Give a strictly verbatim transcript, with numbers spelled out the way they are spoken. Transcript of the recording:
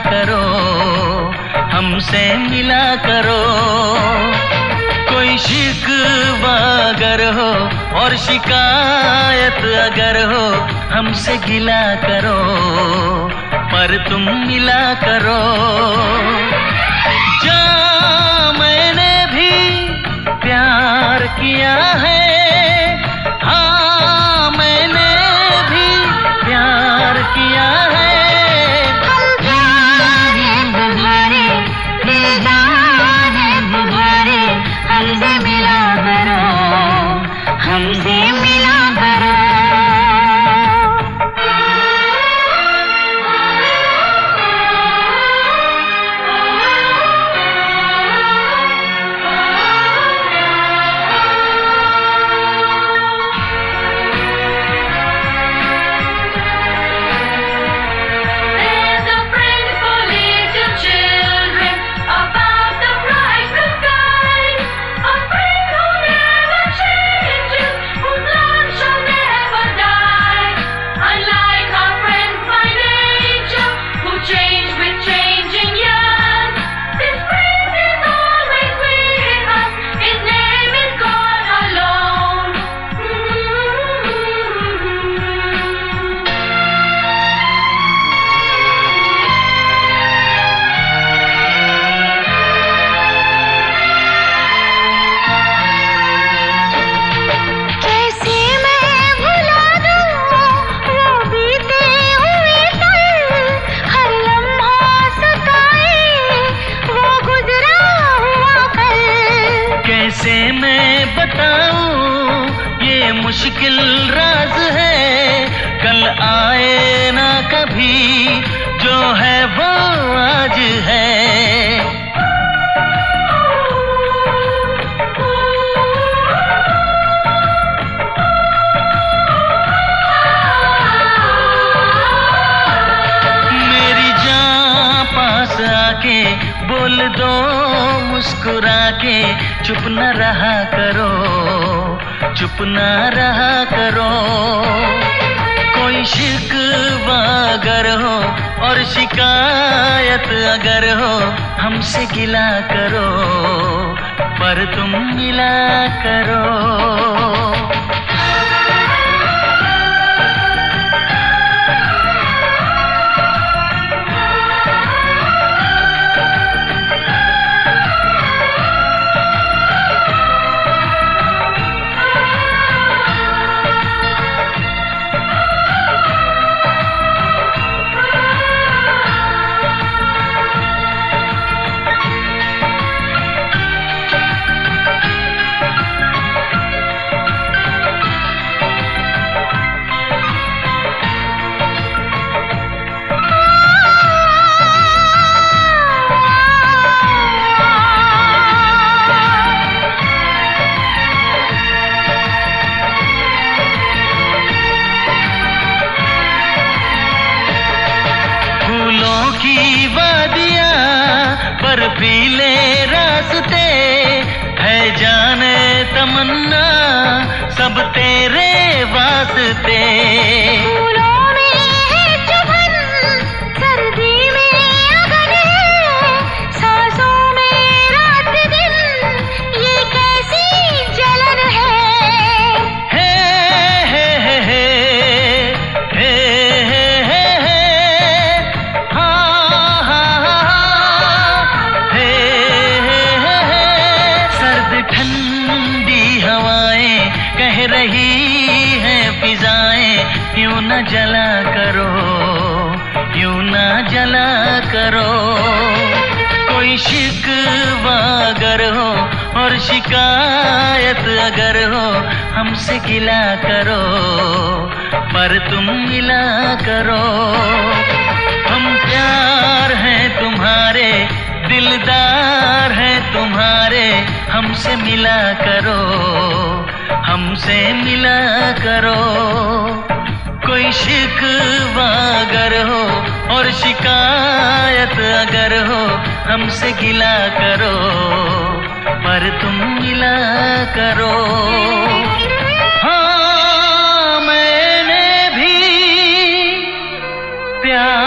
करो, हमसे मिला करो। कोई शिकवा अगर हो और शिकायत अगर हो, हमसे गिला करो, पर तुम मिला करो। जा मैंने भी प्यार किया है, हाँ मैंने भी प्यार किया है। हमसे मिला करो, हमसे मिला करो। कैसे मैं बताऊं ये मुश्किल राज है, कल आए ना कभी, जो है वो आज है। मेरी जान पास आके बोल दो मुस्कुरा के, चुप न रहा करो, चुप न रहा करो। कोई शिकवा अगर हो और शिकायत अगर हो, हमसे गिला करो, पर तुम मिला करो। की वादियाँ बर्फीले रास्ते है, जाने तमन्ना सब तेरे वास्ते। फूलों में है चुभन, सर्दी में अगन है, सांसों में रात दिन ये कैसी जलन है। हे हे हे हे हे हे हे हे, हाँ हाँ हाँ, हे हे हे हे। सर्द ठंडी हवाएं कह रही हैं फिजाएं, यूं न जला करो, यूं न जला करो। कोई शिकवा अगर हो और शिकायत अगर हो, हमसे गिला करो, पर तुम मिला करो। हम प्यार हैं तुम्हारे, दिलदार हैं तुम्हारे, हमसे मिला करो, हमसे मिला करो। कोई शिकवा अगर हो और शिकायत अगर हो, हमसे गिला करो, पर तुम मिला करो। हाँ मैंने भी प्यार